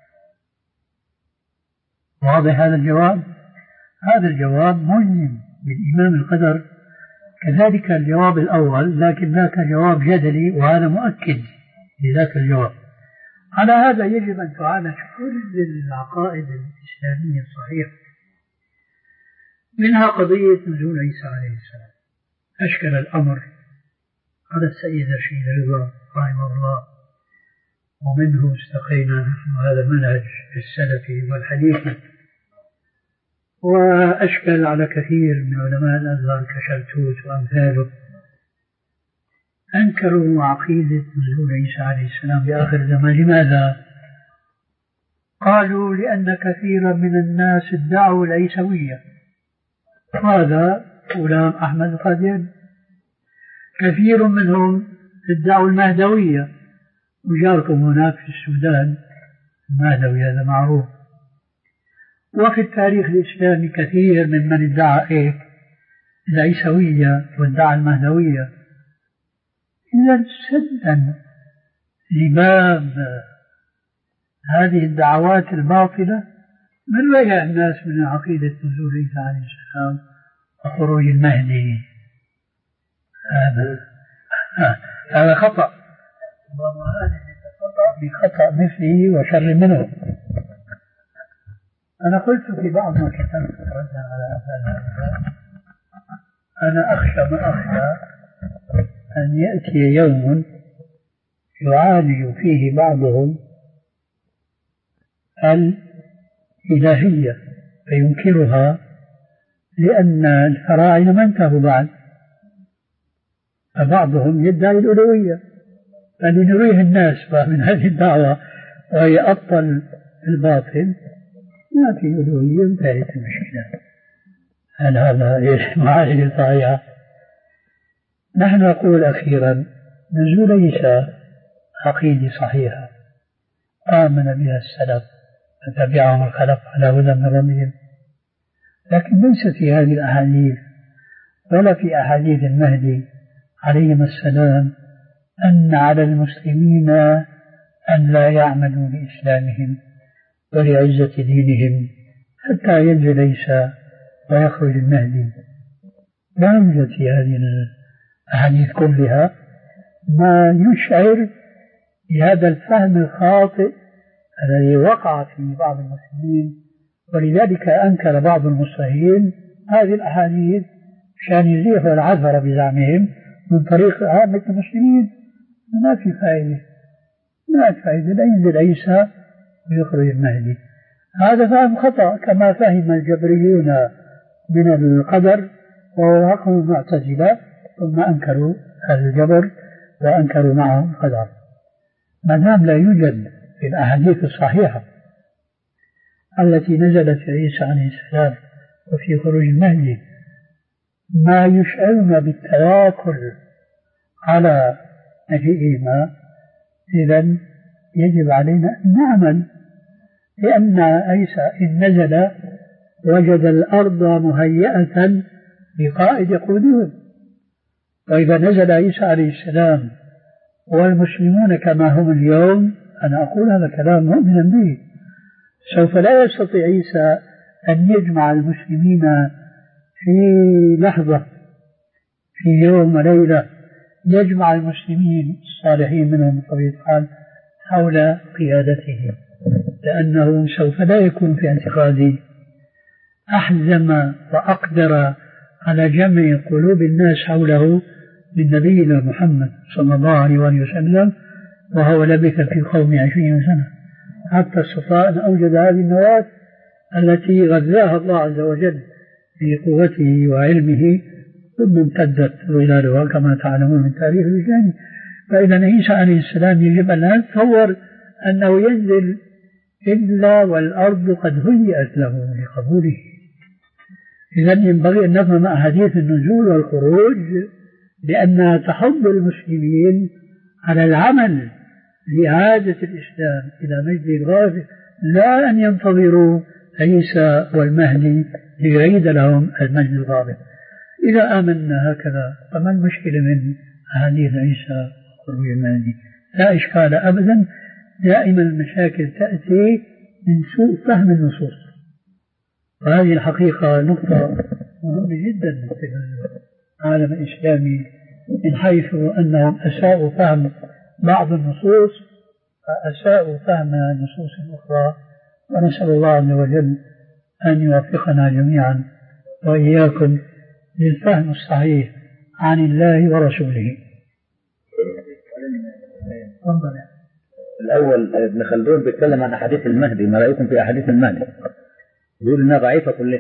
واضح هذا الجواب؟ هذا الجواب ملزم بالإيمان بالقدر، كذلك الجواب الأول، لكن ذاك جواب جدلي وهذا مؤكد لذاك الجواب. على هذا يجب أن تعالج كل العقائد الإسلامية الصحيحة، منها قضية نزول عيسى عليه السلام. أشكل الأمر على السيد رشيد رضا رحمه الله، ومنه استقينا نحن هذا المنهج السلفي والحديثي، وأشكل على كثير من علماء الأزهر كشلتوت وأمثاله، أنكروا عقيدة نزول عيسى عليه السلام في آخر الزمان. لماذا؟ قالوا لأن كثيرا من الناس ادعوا العيسوية، وهذا غلام أحمد القادياني. كثير منهم ادعوا المهدوية، وجاركم هناك في السودان المهدوي هذا معروف. وفي التاريخ الإسلامي كثير ممن ادعى إيه؟ العيسوية وادعى المهدوية. إذا سدا لباب هذه الدعوات الباطلة من رجع الناس من عقيدة نزول عيسى عليه السلام وخروج المهدي. هذا هذا خطأ، وهذا بخطأ مثله وشر منه. أنا قلت في بعض ما كتبت ردا على هذا، أنا أخشى ما أخشى أن يأتي يوم يعالج فيه بعضهم الإلهية فينكرها، لأن الفراعنة ما انتهوا بعد، فبعضهم يدعي الألوهية، فلنريه الناس من هذه الدعوة وهي أبطل الباطل ما في ألوهية، انتهت المشكلة. هل هذا معالجة صحيحة؟ نحن نقول أخيرا نزول عيسى عقيدة صحيحة آمن بها السلف فتبعهم الخلف على هدى من ربهم، لكن ليست في هذه الأحاديث ولا في أحاديث المهدي عليهم السلام أن على المسلمين أن لا يعملوا بإسلامهم ولعزة دينهم حتى ينزل عيسى ويخرج المهدي. لا يوجد في هذه الأحاديث كلها ما يشعر بهذا الفهم الخاطئ الذي وقع في بعض المسلمين، ولذلك أنكر بعض المصلحين هذه الأحاديث عشان يزيحوا العذر بزعمهم من طريق عامة المسلمين. ما في فائدة، ما في فائدة، لا ينزل عيسى ويخرج المهدي. هذا فهم خطأ كما فهم الجبريون من القدر ووافقوا المعتزلة ثم أنكروا الجبر وأنكروا معه القدر. ما دام لا يوجد في الأحاديث الصحيحة التي نزلت في عيسى عليه السلام وفي خروج المهدي ما يشعرنا بالتواكل على مجيئهما، إذن يجب علينا أن نعمل، لأن عيسى إن نزل وجد الأرض مهيئة بقائد يقودهم، وإذا نزل عيسى عليه السلام والمسلمون كما هم اليوم، أنا أقول هذا كلام مؤمنا به، سوف لا يستطيع عيسى أن يجمع المسلمين في لحظة في يوم وليلة، يجمع المسلمين الصالحين منهم بطبيعة الحال حول قيادته، لأنه سوف لا يكون في اعتقادي أحزم وأقدر على جمع قلوب الناس حوله من نبينا محمد صلى الله عليه وسلم، وهو لبث في قوم عشرين سنة حتى استطاع أن أوجد هذه النواة التي غذاها الله عز وجل في قوته وعلمه ثم امتدت ظلالها كما تعلمون من تاريخ الإسلام. فإذا عيسى عليه السلام يجب أن لا نتصور أنه ينزل إلا والأرض قد هيئت له لقبوله. إذا ينبغي أن نفهم أحاديث النزول والخروج لأنها تحض المسلمين على العمل لإعادة الإسلام إلى مجد الغاية، لا أن ينتظروا عيسى والمهدي ليعيد لهم المجد الغابر. إذا آمنا هكذا فما المشكلة من أحاديث عيسى وخروج المهدي؟ لا إشكال أبدا. دائما المشاكل تأتي من سوء فهم النصوص، وهذه الحقيقة نقطة مهمة جدا في العالم الإسلامي، من حيث أنهم أساءوا فهم بعض النصوص فأساءوا فهم النصوص الأخرى. ونسأل الله عز وجل أن يوفقنا جميعا وإياكم للفهم الصحيح عن الله ورسوله. الأول ابن خلدون بيتكلم عن أحاديث المهدي، ما رأيكم في أحاديث المهدي؟ يقول إنها ضعيفة كلها.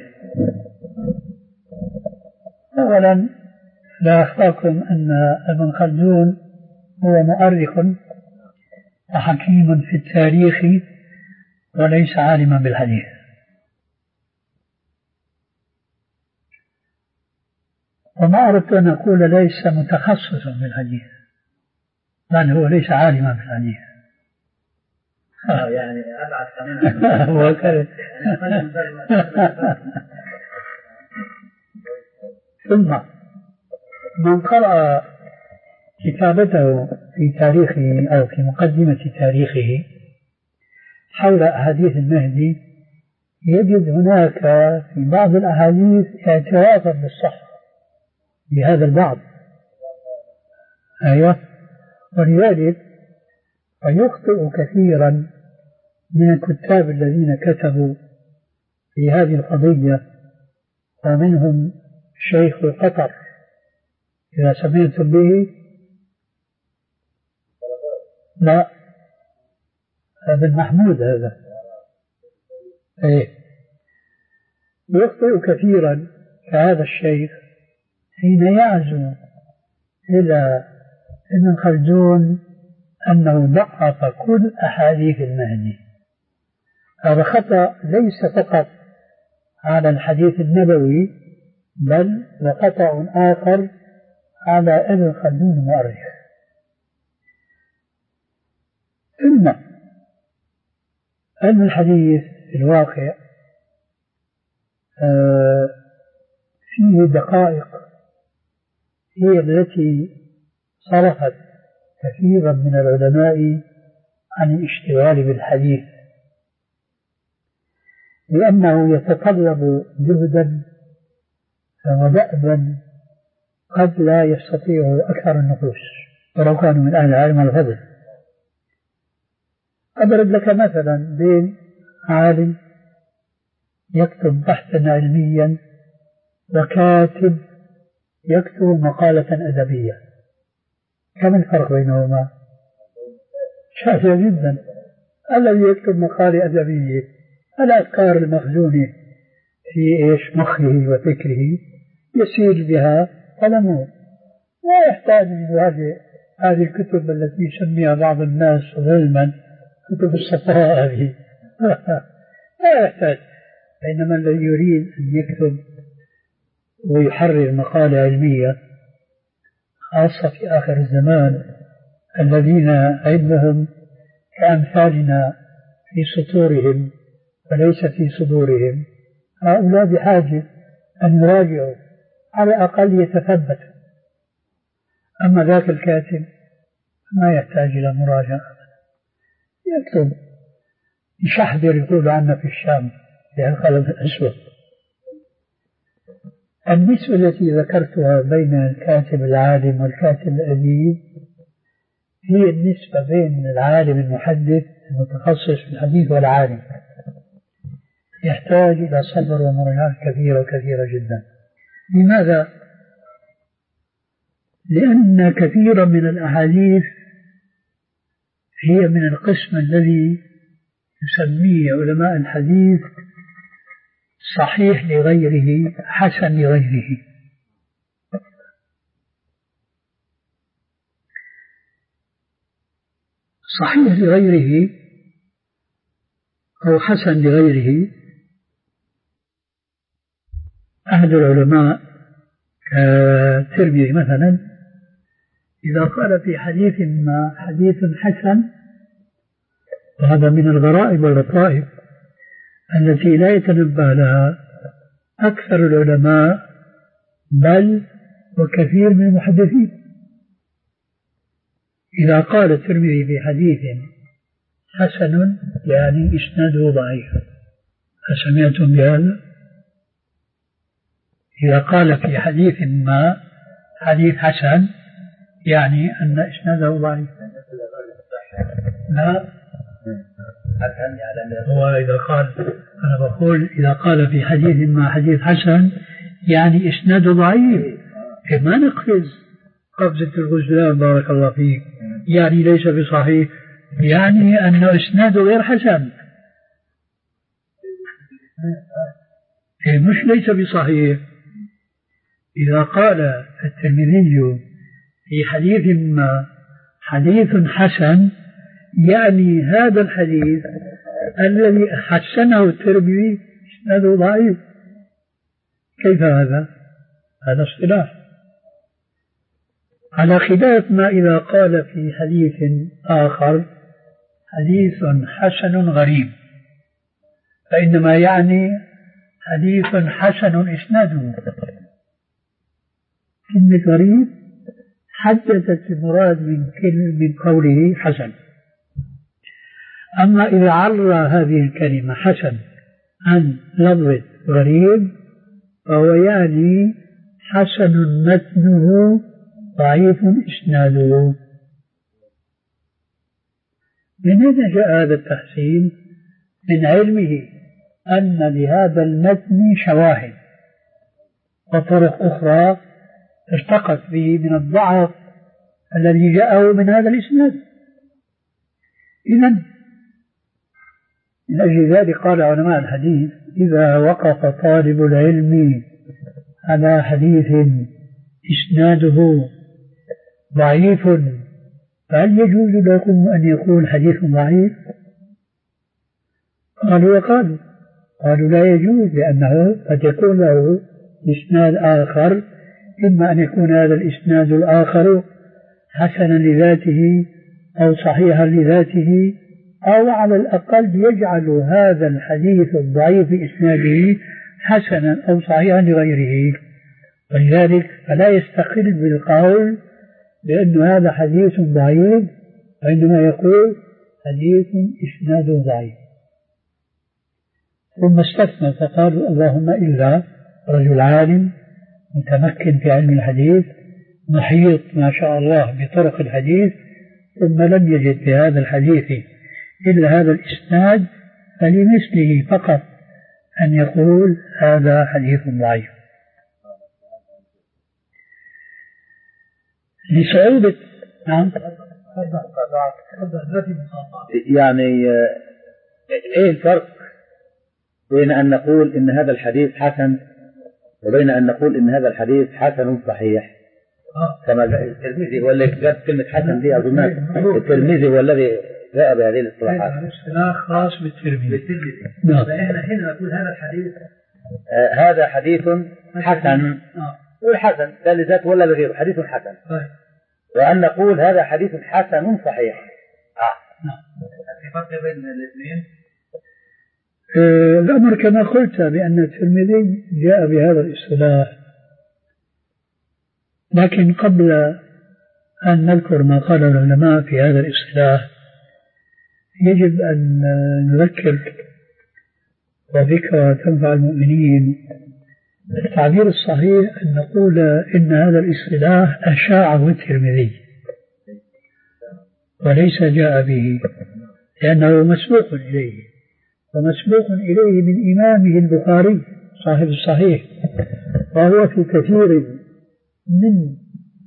أولا لا أخفاكم أن ابن خلدون هو مؤرخ وحكيم في التاريخ وليس عالما بالحديث. وما أردت أن أقول ليس متخصصا بالحديث، بل هو ليس عالما بالحديث. آه يعني أبعد كمان هو كذا. ثم من قرأ كتابته في تاريخه أو في مقدمة تاريخه حول أحاديث المهدي يجد هناك في بعض الأحاديث اعترافا بالصحة بهذا البعض. أيوة. ولذلك فيخطئ كثيرا من الكتاب الذين كتبوا في هذه القضية، ومنهم شيخ قطر إذا سمعتم به. لا، ابن محمود هذا. ايه يخطئ كثيرا كهذا الشيخ حين يعزو إلى ابن خلدون أنه ضعف كل أحاديث المهدي. هذا خطأ ليس فقط على الحديث النبوي، بل وخطأ آخر على ابن خلدون المؤرخ. ثم علم الحديث في الواقع فيه دقائق هي التي صرفت كثيرا من العلماء عن الاشتغال بالحديث، لأنه يتطلب جهدا ودأبا قد لا يستطيعه أكثر النفوس ولو كانوا من أهل العلم والفضل. أضرب لك مثلا بين عالم يكتب بحثا علميا وكاتب يكتب مقالة أدبية، كم الفرق بينهما؟ شاسع جدا. الذي يكتب مقالة أدبية الأفكار المخزونة في إيش مخه وفكره يسير بها الأمور، لا يحتاج إلى هذه هذه الكتب التي يسميها بعض الناس ظلما كتب الصفراء هذه لا يحتاج. بينما الذي يريد أن يكتب ويحرر مقالة علمية خاصة في آخر الزمان، الذين علمهم كأمثالنا في سطورهم وليس في صدورهم، هؤلاء بحاجة أن يراجعوا على الأقل يتثبتوا. أما ذاك الكاتب ما يحتاج إلى مراجعة، يكتب يشحذر يقول عنا في الشام بهالقلم الأسود. النسبة التي ذكرتها بين الكاتب العالم والكاتب الأديب هي النسبة بين العالم المحدث المتخصص في الحديث والعالم، يحتاج إلى صبر ومراجعة كثيرة وكثيرة جدا. لماذا؟ لأن كثيرا من الأحاديث هي من القسم الذي يسميه علماء الحديث صحيح لغيره حسن لغيره. صحيح لغيره أو حسن لغيره. أحد العلماء كالترمذي مثلا إذا قال في حديث ما حديث حسن، وهذا من الغرائب واللطائف التي لا يتنبه لها أكثر العلماء بل وكثير من المحدثين، إذا قال الترمذي في حديث حسن يعني إسناده ضعيف، أسمعتم بهذا؟ إذا قال في حديث ما حديث حسن يعني أن إسناده ضعيف. لا، هو إذا قال، أنا بقول إذا قال في حديث ما حديث حسن يعني إسناده ضعيف، ما نقفز قفزة الغزلان بارك الله فيك، يعني ليس بصحيح، يعني أن إسناده غير حسن، مش ليس بصحيح. إذا قال الترمذي في حديث ما حديث حسن يعني هذا الحديث الذي حسنه الترمذي إسناده ضعيف. كيف هذا؟ هذا اصطلاح، على خلاف ما إذا قال في حديث آخر حديث حسن غريب، فإنما يعني حديث حسن إسناده. كلمة غريب حدثت المراد من من قوله حسن. أما إذا عرى هذه الكلمة حسن عن لفظ غريب فهو يعني حسن متنه ضعيف إسناده. من أين جاء هذا التحسين؟ من علمه أن لهذا المتن شواهد وطرق أخرى ارتقت به من الضعف الذي جاءه من هذا الإسناد. إذن من أجل ذلك قال علماء الحديث إذا وقف طالب العلم على حديث إسناده ضعيف فهل يجوز لكم أن يكون حديث ضعيف؟ قالوا وقالوا قالوا لا يجوز، لأنه قد يكون له إسناد آخر، إما أن يكون هذا الإسناد الآخر حسنا لذاته أو صحيحا لذاته، أو على الأقل يجعل هذا الحديث الضعيف إسناده حسنا أو صحيحا لغيره. ولذلك فلا يستقل بالقول بأن هذا حديث ضعيف، وإنما يقول حديث إسناده ضعيف. ثم استثنى فقالوا اللهم إلا رجل عالم متمكن في علم الحديث محيط ما شاء الله بطرق الحديث ثم لم يجد في هذا الحديث إلا هذا الإسناد، فلمثله فقط أن يقول هذا حديث ضعيف. لصعوبة نعم يعني ايه الفرق بين ان نقول ان هذا الحديث حسن وبين ان نقول ان هذا الحديث حسن صحيح؟ كما الترمذي هو اللي جاب كلمة حسن دي أظن الترمذي هو الذي جاء بهذه الاصطلاحات. اصطلاح خاص بالترمذي. نعم. فإحنا حين نقول هذا الحديث آه هذا حديث حسن والحسن لا لذاته ولا لغيره، حديث حسن. وأن نقول هذا حديث حسن صحيح. آه. نعم. في فرق بين الاثنين؟ آه الأمر كما قلت بأن الترمذي جاء بهذا الاصطلاح، لكن قبل أن نذكر ما قال العلماء في هذا الاصطلاح يجب أن نذكر وذكرى تنفع المؤمنين. التعبير الصحيح أن نقول إن هذا الاصطلاح أشاعه الترمذي وليس جاء به، لأنه مسبوق إليه، ومسبوق إليه من إمامه البخاري صاحب الصحيح، وهو في كثير من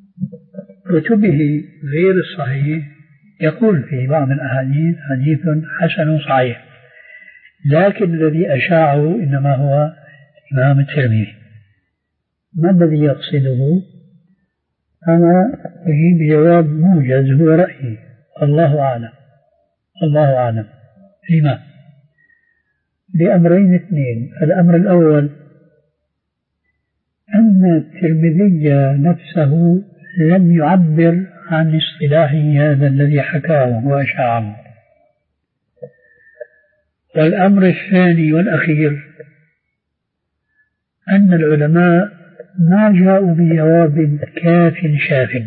كتبه غير الصحيح يقول في بعض الأحاديث حديث حسن صحيح، لكن الذي أشاعه إنما هو الإمام الترمذي. ما الذي يقصده؟ أنا أجيب جواب موجز هو رأيي، الله أعلم، الله أعلم. لما؟ لأمرين اثنين. الأمر الأول أن الترمذي نفسه لم يعبر عن اصطلاحه هذا الذي حكاه وأشاعه. والأمر الثاني والأخير أن العلماء ما جاءوا بجواب كاف شاف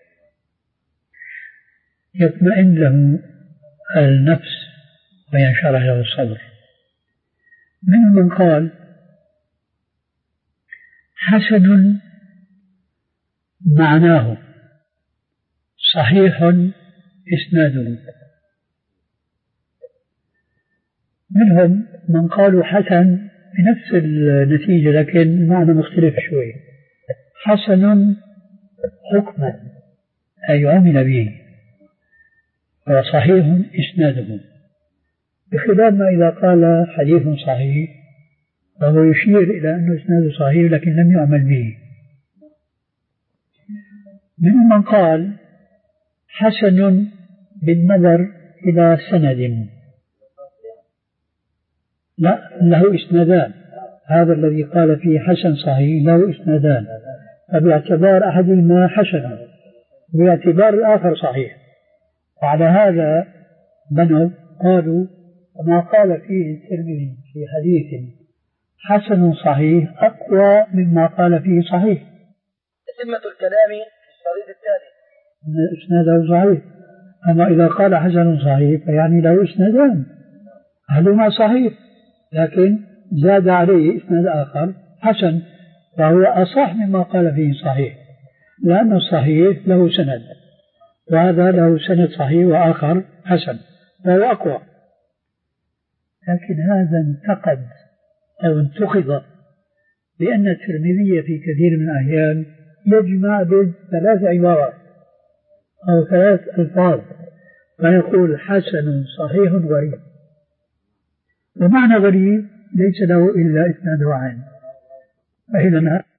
يطمئن له النفس وينشرح له الصدر. منهم من قال حسن معناه صحيح إسناده، منهم من قالوا حسن بنفس النتيجة لكن معنى مختلف شوي، حسن حكما أي عمل به، وصحيح إسناده، بخلاف ما إذا قال حديث صحيح وهو يشير إلى أنه إسناده صحيح لكن لم يعمل به. منهم من قال حسن بالنظر إلى سند، لا له إسنادان، هذا الذي قال فيه حسن صحيح له إسنادان، فباعتبار أحدهما حسن باعتبار الآخر صحيح، وعلى هذا بنوا قالوا ما قال فيه الترمذي في حديث حسن صحيح أقوى مما قال فيه صحيح. تتمة الكلام في الشريط التالي إسناده صحيح. أما إذا قال حسن صحيح فيعني له إسنادان، أحدهما صحيح لكن زاد عليه إسناد آخر حسن، فهو أصح مما قال فيه صحيح، لأن الصحيح له سند وهذا له سند صحيح وآخر حسن فهو أقوى. لكن هذا انتقد أو انتقد لأن الترمذي في كثير من الأحيان يجمع بين ثلاث عبارات أو ثلاث ألفاظ فيقول حسن صحيح غريب، ومعنى غريب ليس له إلا إسناد واحد، فإذا